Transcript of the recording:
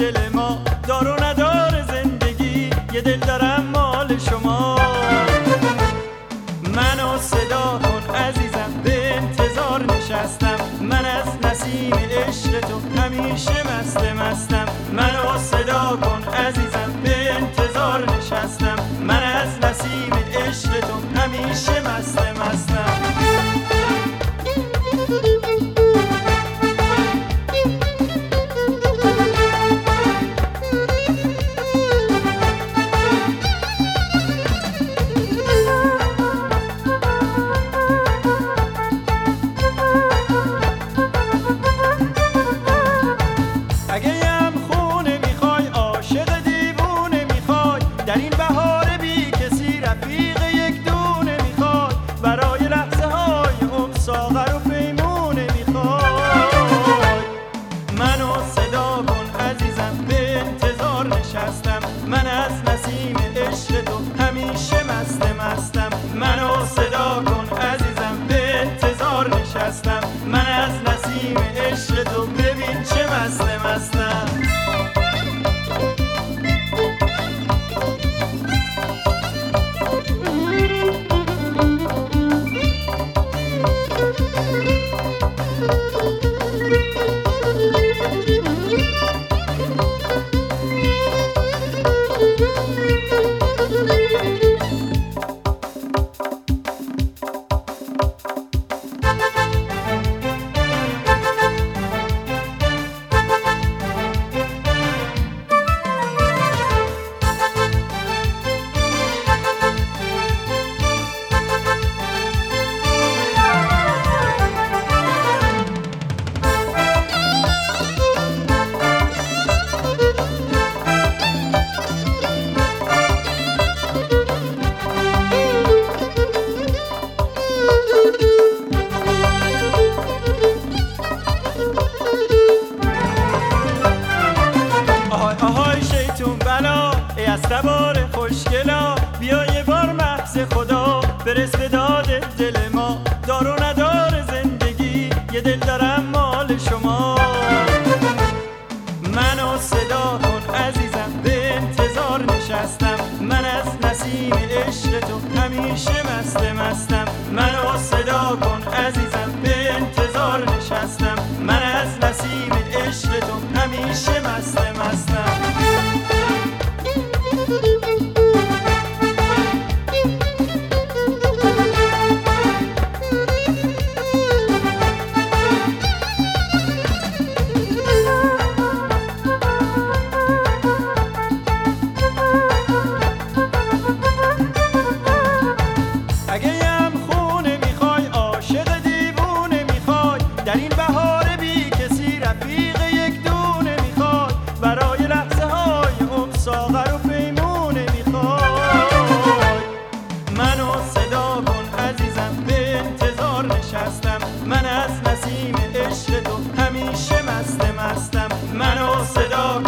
دل ما، دار و ندار زندگی، یه دل دارم مال شما. منو صدا کن عزیزم، به انتظار نشستم، من از نسیم عشق تو همیشه مستم. منو صدا کن عزیزم، به انتظار نشستم، من از نسیم عشق تو همیشه مستم. من از نسیم عشق تو همیشه مستم. منو صدا کن عزیزم، به انتظار نشستم، من از نسیم عشق تو ببین چه مستم. آهای شیطون بلا، ای از تبار خوشگلا، بیا یه بار محض خدا، برس به داد دل ما، دار و ندار زندگی، یه دل دارم مال شما. منو صدا کن عزیزم، به انتظار نشستم، من از نسیم عشق تو همیشه مستم. منو صدا کن عزیزم، به انتظار نشستم، من از نسیم عشق تو همیشه مستم. اگه یم خونه میخوای، عاشق دیوونه میخوای، در این بهار بی کسی رفیق یک دونه میخوای، برای لحظه های ساغر و پیمونه میخوای. منو صدا کن عزیزم، به انتظار نشستم، من از نسیم عشق تو همیشه مستم. منو صدا کن